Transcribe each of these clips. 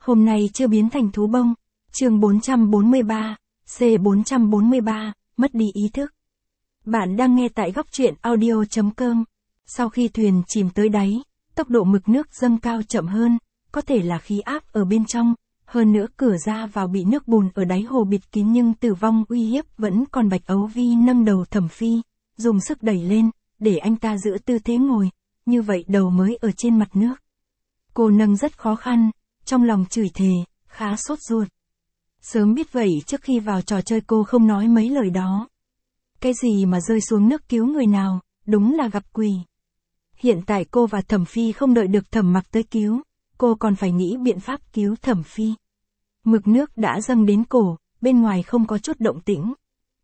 Hôm nay chưa biến thành thú bông. Chương 443, C443, mất đi ý thức. Bạn đang nghe tại góc truyện audio.com. Sau khi thuyền chìm tới đáy, tốc độ mực nước dâng cao chậm hơn, có thể là khí áp ở bên trong, hơn nữa cửa ra vào bị nước bùn ở đáy hồ bịt kín nhưng tử vong uy hiếp vẫn còn. Bạch Ấu Vi nâng đầu Thẩm Phi, dùng sức đẩy lên, để anh ta giữ tư thế ngồi, như vậy đầu mới ở trên mặt nước. Cô nâng rất khó khăn, trong lòng chửi thề, khá sốt ruột. Sớm biết vậy trước khi vào trò chơi cô không nói mấy lời đó. Cái gì mà rơi xuống nước cứu người nào, đúng là gặp quỷ. Hiện tại cô và Thẩm Phi không đợi được Thẩm Mặc tới cứu, cô còn phải nghĩ biện pháp cứu Thẩm Phi. Mực nước đã dâng đến cổ, bên ngoài không có chút động tĩnh.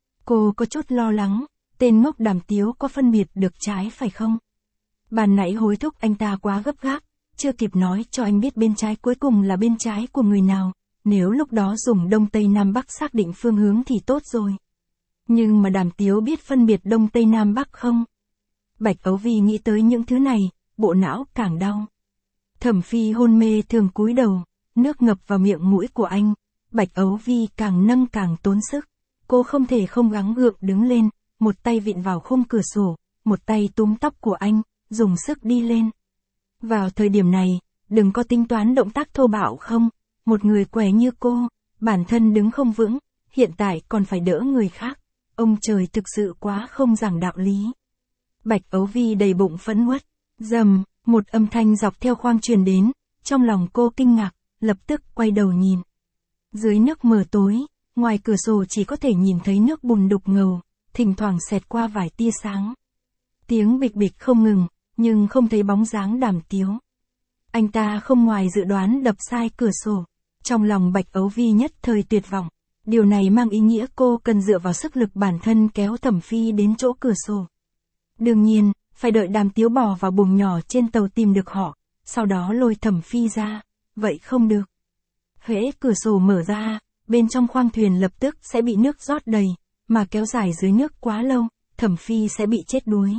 Cô có chút lo lắng, tên ngốc Đàm Tiếu có phân biệt được trái phải không? Ban nãy hối thúc anh ta quá gấp gáp, chưa kịp nói cho anh biết bên trái cuối cùng là bên trái của người nào, nếu lúc đó dùng Đông Tây Nam Bắc xác định phương hướng thì tốt rồi. Nhưng mà Đàm Tiếu biết phân biệt Đông Tây Nam Bắc không? Bạch Ấu Vi nghĩ tới những thứ này, bộ não càng đau. Thẩm Phi hôn mê thường cúi đầu, nước ngập vào miệng mũi của anh, Bạch Ấu Vi càng nâng càng tốn sức. Cô không thể không gắng gượng đứng lên, một tay vịn vào khung cửa sổ, một tay túm tóc của anh, dùng sức đi lên. Vào thời điểm này, đừng có tính toán động tác thô bạo không, một người què như cô, bản thân đứng không vững, hiện tại còn phải đỡ người khác, ông trời thực sự quá không giảng đạo lý. Bạch Ấu Vi đầy bụng phẫn uất, rầm, một âm thanh dọc theo khoang truyền đến, trong lòng cô kinh ngạc, lập tức quay đầu nhìn. Dưới nước mờ tối, ngoài cửa sổ chỉ có thể nhìn thấy nước bùn đục ngầu, thỉnh thoảng xẹt qua vài tia sáng. Tiếng bịch bịch không ngừng, nhưng không thấy bóng dáng Đàm Tiếu. Anh ta không ngoài dự đoán đập sai cửa sổ. Trong lòng Bạch Ấu Vi nhất thời tuyệt vọng. Điều này mang ý nghĩa cô cần dựa vào sức lực bản thân kéo Thẩm Phi đến chỗ cửa sổ. Đương nhiên, phải đợi Đàm Tiếu bò vào buồng nhỏ trên tàu tìm được họ, sau đó lôi Thẩm Phi ra. Vậy không được. Hễ cửa sổ mở ra, bên trong khoang thuyền lập tức sẽ bị nước rót đầy, mà kéo dài dưới nước quá lâu, Thẩm Phi sẽ bị chết đuối.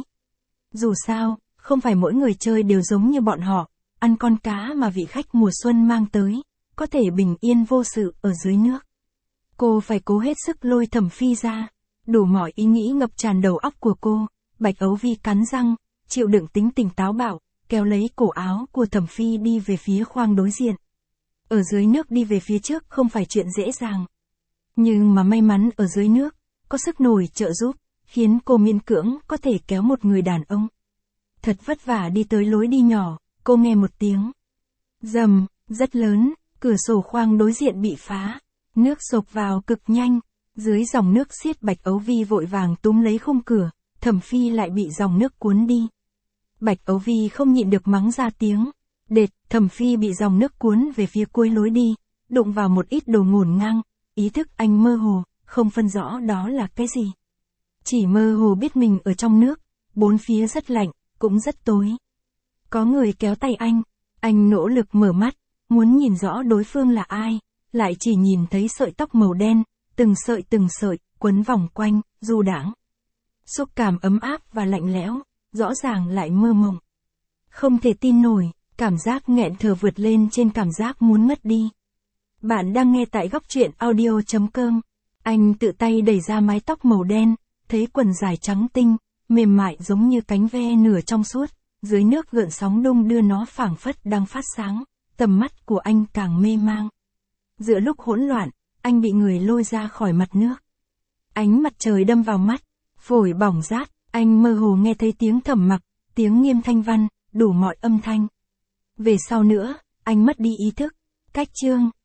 Dù sao, không phải mỗi người chơi đều giống như bọn họ, ăn con cá mà vị khách mùa xuân mang tới, có thể bình yên vô sự ở dưới nước. Cô phải cố hết sức lôi Thẩm Phi ra, đủ mọi ý nghĩ ngập tràn đầu óc của cô. Bạch Ấu Vi cắn răng, chịu đựng tính tình táo bạo, kéo lấy cổ áo của Thẩm Phi đi về phía khoang đối diện. Ở dưới nước đi về phía trước không phải chuyện dễ dàng. Nhưng mà may mắn ở dưới nước, có sức nổi trợ giúp, khiến cô miễn cưỡng có thể kéo một người đàn ông. Thật vất vả đi tới lối đi nhỏ, cô nghe một tiếng rầm, rất lớn, cửa sổ khoang đối diện bị phá, nước xộc vào cực nhanh, dưới dòng nước xiết. Bạch Ấu Vi vội vàng túm lấy khung cửa, Thẩm Phi lại bị dòng nước cuốn đi. Bạch Ấu Vi không nhịn được mắng ra tiếng, đệt, Thẩm Phi bị dòng nước cuốn về phía cuối lối đi, đụng vào một ít đồ ngổn ngang, ý thức anh mơ hồ, không phân rõ đó là cái gì. Chỉ mơ hồ biết mình ở trong nước, bốn phía rất lạnh, cũng rất tối. Có người kéo tay anh nỗ lực mở mắt, muốn nhìn rõ đối phương là ai, lại chỉ nhìn thấy sợi tóc màu đen, từng sợi, quấn vòng quanh, du đãng. Xúc cảm ấm áp và lạnh lẽo, rõ ràng lại mơ mộng. Không thể tin nổi, cảm giác nghẹn thở vượt lên trên cảm giác muốn mất đi. Bạn đang nghe tại góc truyện audio.com. Anh tự tay đẩy ra mái tóc màu đen, thấy quần dài trắng tinh, mềm mại giống như cánh ve nửa trong suốt, dưới nước gợn sóng đung đưa nó phảng phất đang phát sáng, tầm mắt của anh càng mê mang. Giữa lúc hỗn loạn, anh bị người lôi ra khỏi mặt nước. Ánh mặt trời đâm vào mắt, phổi bỏng rát, anh mơ hồ nghe thấy tiếng Thẩm Mặc, tiếng Nghiêm Thanh Văn, đủ mọi âm thanh. Về sau nữa, anh mất đi ý thức. Cách chương